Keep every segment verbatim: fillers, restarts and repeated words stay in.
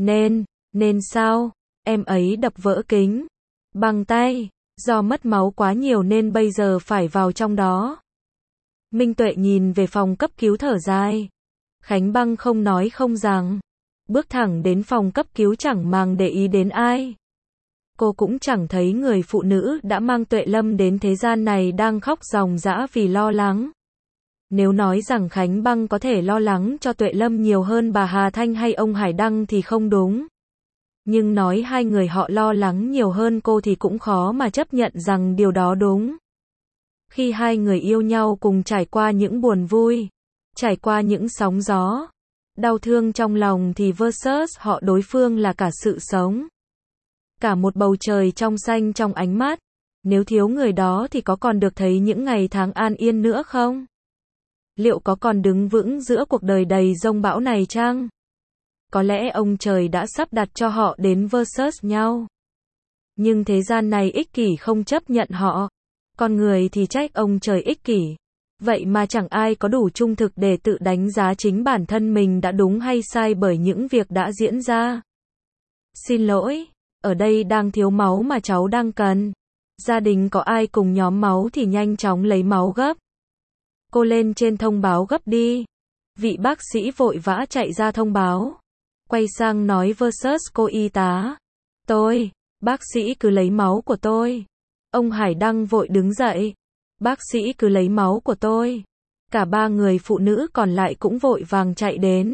Nên, nên sao? Em ấy đập vỡ kính bằng tay, do mất máu quá nhiều nên bây giờ phải vào trong đó. Minh Tuệ nhìn về phòng cấp cứu thở dài. Khánh Băng không nói không rằng, bước thẳng đến phòng cấp cứu chẳng màng để ý đến ai. Cô cũng chẳng thấy người phụ nữ đã mang Tuệ Lâm đến thế gian này đang khóc ròng rã vì lo lắng. Nếu nói rằng Khánh Băng có thể lo lắng cho Tuệ Lâm nhiều hơn bà Hà Thanh hay ông Hải Đăng thì không đúng. Nhưng nói hai người họ lo lắng nhiều hơn cô thì cũng khó mà chấp nhận rằng điều đó đúng. Khi hai người yêu nhau cùng trải qua những buồn vui, trải qua những sóng gió, đau thương trong lòng thì versus họ đối phương là cả sự sống. Cả một bầu trời trong xanh trong ánh mắt. Nếu thiếu người đó thì có còn được thấy những ngày tháng an yên nữa không? Liệu có còn đứng vững giữa cuộc đời đầy giông bão này chăng? Có lẽ ông trời đã sắp đặt cho họ đến versus nhau. Nhưng thế gian này ích kỷ không chấp nhận họ. Con người thì trách ông trời ích kỷ. Vậy mà chẳng ai có đủ trung thực để tự đánh giá chính bản thân mình đã đúng hay sai bởi những việc đã diễn ra. Xin lỗi, ở đây đang thiếu máu mà cháu đang cần. Gia đình có ai cùng nhóm máu thì nhanh chóng lấy máu gấp. Cô lên trên thông báo gấp đi. Vị bác sĩ vội vã chạy ra thông báo. Quay sang nói versus cô y tá. Tôi, bác sĩ cứ lấy máu của tôi. Ông Hải Đăng vội đứng dậy. Bác sĩ cứ lấy máu của tôi. Cả ba người phụ nữ còn lại cũng vội vàng chạy đến.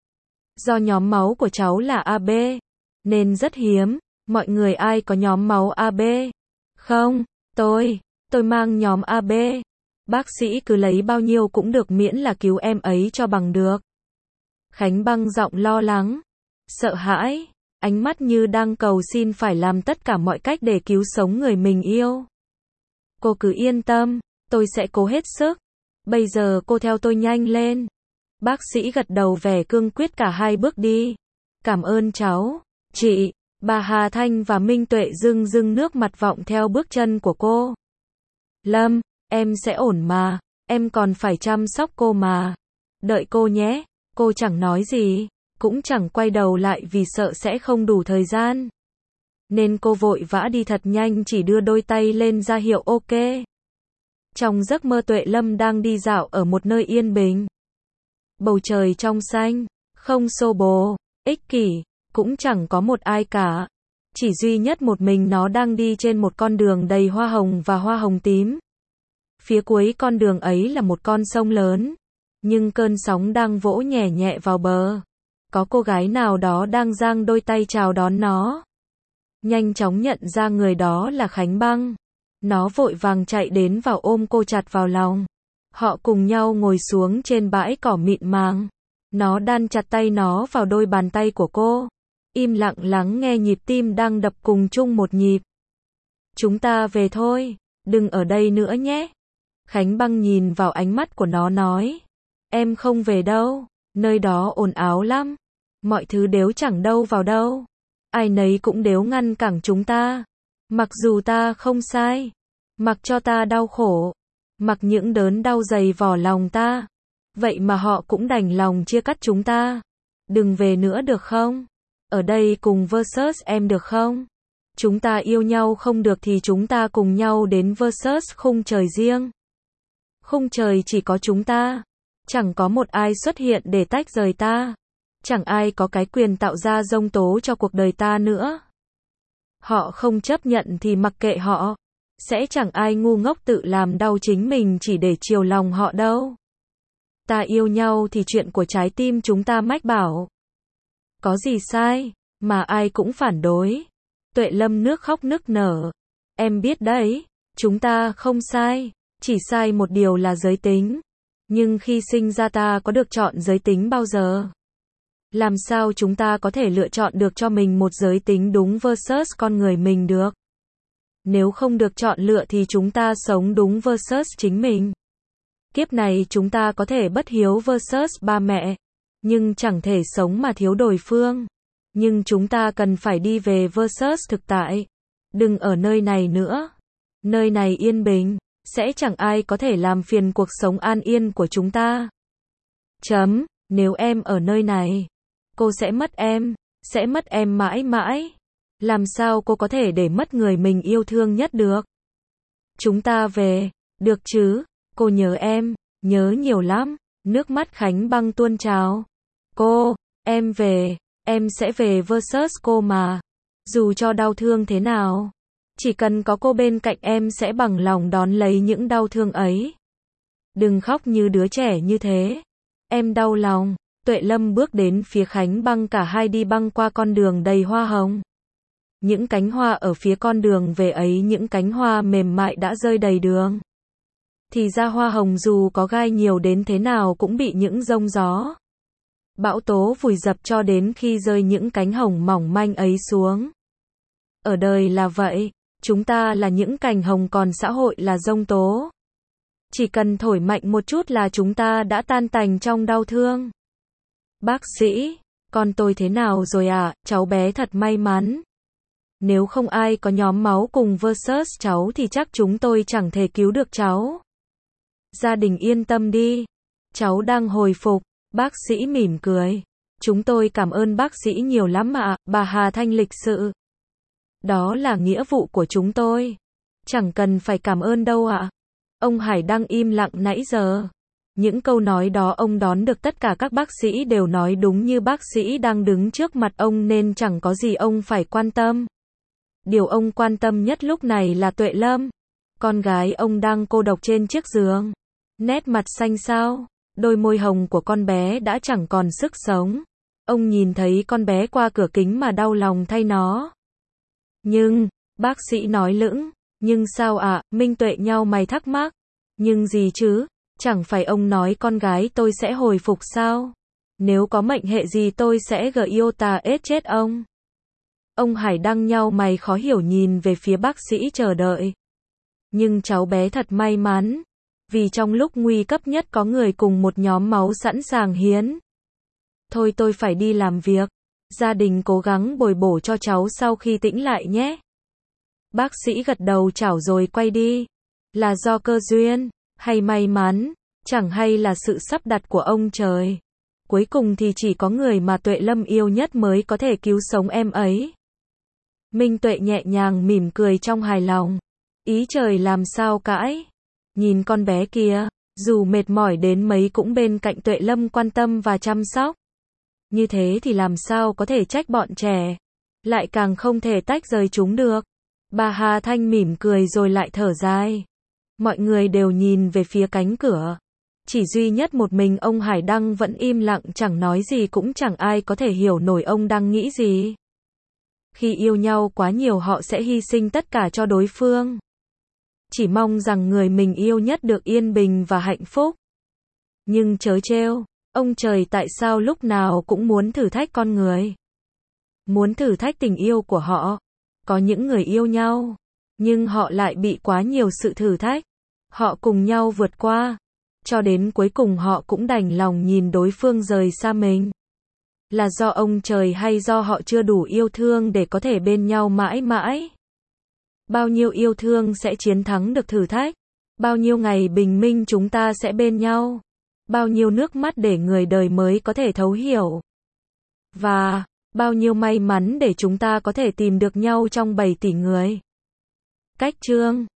Do nhóm máu của cháu là a bê, nên rất hiếm. Mọi người ai có nhóm máu a bê? Không, tôi, tôi mang nhóm a bê. Bác sĩ cứ lấy bao nhiêu cũng được miễn là cứu em ấy cho bằng được. Khánh Băng giọng lo lắng, sợ hãi, ánh mắt như đang cầu xin phải làm tất cả mọi cách để cứu sống người mình yêu. Cô cứ yên tâm, tôi sẽ cố hết sức. Bây giờ cô theo tôi nhanh lên. Bác sĩ gật đầu vẻ cương quyết cả hai bước đi. Cảm ơn cháu, chị. Bà Hà Thanh và Minh Tuệ rưng rưng nước mặt vọng theo bước chân của cô. Lâm, em sẽ ổn mà, em còn phải chăm sóc cô mà. Đợi cô nhé. Cô chẳng nói gì, cũng chẳng quay đầu lại vì sợ sẽ không đủ thời gian. Nên cô vội vã đi thật nhanh, chỉ đưa đôi tay lên ra hiệu ok. Trong giấc mơ Tuệ Lâm đang đi dạo ở một nơi yên bình. Bầu trời trong xanh, không xô bồ, ích kỷ, cũng chẳng có một ai cả. Chỉ duy nhất một mình nó đang đi trên một con đường đầy hoa hồng và hoa hồng tím. Phía cuối con đường ấy là một con sông lớn. Nhưng cơn sóng đang vỗ nhẹ nhẹ vào bờ. Có cô gái nào đó đang giang đôi tay chào đón nó. Nhanh chóng nhận ra người đó là Khánh Băng. Nó vội vàng chạy đến vào ôm cô chặt vào lòng. Họ cùng nhau ngồi xuống trên bãi cỏ mịn màng. Nó đan chặt tay nó vào đôi bàn tay của cô. Im lặng lắng nghe nhịp tim đang đập cùng chung một nhịp. Chúng ta về thôi, đừng ở đây nữa nhé. Khánh Băng nhìn vào ánh mắt của nó nói. Em không về đâu, nơi đó ồn ào lắm. Mọi thứ đều chẳng đâu vào đâu. Ai nấy cũng đều ngăn cản chúng ta. Mặc dù ta không sai. Mặc cho ta đau khổ. Mặc những đớn đau dày vò lòng ta. Vậy mà họ cũng đành lòng chia cắt chúng ta. Đừng về nữa được không? Ở đây cùng versus em được không? Chúng ta yêu nhau không được thì chúng ta cùng nhau đến versus khung trời riêng. Khung trời chỉ có chúng ta. Chẳng có một ai xuất hiện để tách rời ta. Chẳng ai có cái quyền tạo ra giông tố cho cuộc đời ta nữa. Họ không chấp nhận thì mặc kệ họ. Sẽ chẳng ai ngu ngốc tự làm đau chính mình chỉ để chiều lòng họ đâu. Ta yêu nhau thì chuyện của trái tim chúng ta mách bảo. Có gì sai, mà ai cũng phản đối. Tuệ Lâm nước khóc nức nở. Em biết đấy, chúng ta không sai. Chỉ sai một điều là giới tính. Nhưng khi sinh ra ta có được chọn giới tính bao giờ? Làm sao chúng ta có thể lựa chọn được cho mình một giới tính đúng versus con người mình được? Nếu không được chọn lựa thì chúng ta sống đúng versus chính mình. Kiếp này chúng ta có thể bất hiếu versus ba mẹ, nhưng chẳng thể sống mà thiếu đối phương. Nhưng chúng ta cần phải đi về versus thực tại. Đừng ở nơi này nữa. Nơi này yên bình, sẽ chẳng ai có thể làm phiền cuộc sống an yên của chúng ta. Chấm, nếu em ở nơi này, cô sẽ mất em. sẽ mất em mãi mãi. Làm sao cô có thể để mất người mình yêu thương nhất được? Chúng ta về, được chứ? Cô nhớ em, nhớ nhiều lắm. Nước mắt Khánh Băng tuôn trào. Cô, em về, em sẽ về versus cô mà. Dù cho đau thương thế nào, chỉ cần có cô bên cạnh em sẽ bằng lòng đón lấy những đau thương ấy. Đừng khóc như đứa trẻ như thế. Em đau lòng. Tuệ Lâm bước đến phía Khánh Băng, cả hai đi băng qua con đường đầy hoa hồng. Những cánh hoa ở phía con đường về ấy, những cánh hoa mềm mại đã rơi đầy đường. Thì ra hoa hồng dù có gai nhiều đến thế nào cũng bị những giông gió, bão tố vùi dập cho đến khi rơi những cánh hồng mỏng manh ấy xuống. Ở đời là vậy, chúng ta là những cành hồng còn xã hội là giông tố. Chỉ cần thổi mạnh một chút là chúng ta đã tan tành trong đau thương. Bác sĩ, con tôi thế nào rồi ạ? À? Cháu bé thật may mắn. Nếu không ai có nhóm máu cùng versus cháu thì chắc chúng tôi chẳng thể cứu được cháu. Gia đình yên tâm đi. Cháu đang hồi phục. Bác sĩ mỉm cười. Chúng tôi cảm ơn bác sĩ nhiều lắm ạ, bà Hà Thanh lịch sự. Đó là nghĩa vụ của chúng tôi. Chẳng cần phải cảm ơn đâu ạ. Ông Hải Đăng im lặng nãy giờ. Những câu nói đó ông đón được, tất cả các bác sĩ đều nói đúng như bác sĩ đang đứng trước mặt ông nên chẳng có gì ông phải quan tâm. Điều ông quan tâm nhất lúc này là Tuệ Lâm. Con gái ông đang cô độc trên chiếc giường. Nét mặt xanh xao, đôi môi hồng của con bé đã chẳng còn sức sống. Ông nhìn thấy con bé qua cửa kính mà đau lòng thay nó. Nhưng, bác sĩ nói lững, nhưng sao ạ? À? Minh Tuệ nhau mày thắc mắc. Nhưng gì chứ? Chẳng phải ông nói con gái tôi sẽ hồi phục sao? Nếu có mệnh hệ gì tôi sẽ gờ yêu tà ết chết ông. Ông Hải Đăng nhau mày khó hiểu nhìn về phía bác sĩ chờ đợi. Nhưng cháu bé thật may mắn. Vì trong lúc nguy cấp nhất có người cùng một nhóm máu sẵn sàng hiến. Thôi tôi phải đi làm việc. Gia đình cố gắng bồi bổ cho cháu sau khi tĩnh lại nhé. Bác sĩ gật đầu chào rồi quay đi. Là do cơ duyên, hay may mắn, chẳng hay là sự sắp đặt của ông trời. Cuối cùng thì chỉ có người mà Tuệ Lâm yêu nhất mới có thể cứu sống em ấy. Minh Tuệ nhẹ nhàng mỉm cười trong hài lòng. Ý trời làm sao cãi. Nhìn con bé kia, dù mệt mỏi đến mấy cũng bên cạnh Tuệ Lâm quan tâm và chăm sóc. Như thế thì làm sao có thể trách bọn trẻ. Lại càng không thể tách rời chúng được. Bà Hà Thanh mỉm cười rồi lại thở dài. Mọi người đều nhìn về phía cánh cửa. Chỉ duy nhất một mình ông Hải Đăng vẫn im lặng chẳng nói gì, cũng chẳng ai có thể hiểu nổi ông đang nghĩ gì. Khi yêu nhau quá nhiều họ sẽ hy sinh tất cả cho đối phương. Chỉ mong rằng người mình yêu nhất được yên bình và hạnh phúc. Nhưng chớ trêu, ông trời tại sao lúc nào cũng muốn thử thách con người? Muốn thử thách tình yêu của họ. Có những người yêu nhau, nhưng họ lại bị quá nhiều sự thử thách. Họ cùng nhau vượt qua, cho đến cuối cùng họ cũng đành lòng nhìn đối phương rời xa mình. Là do ông trời hay do họ chưa đủ yêu thương để có thể bên nhau mãi mãi? Bao nhiêu yêu thương sẽ chiến thắng được thử thách? Bao nhiêu ngày bình minh chúng ta sẽ bên nhau? Bao nhiêu nước mắt để người đời mới có thể thấu hiểu? Và bao nhiêu may mắn để chúng ta có thể tìm được nhau trong bảy tỷ người? Cách chương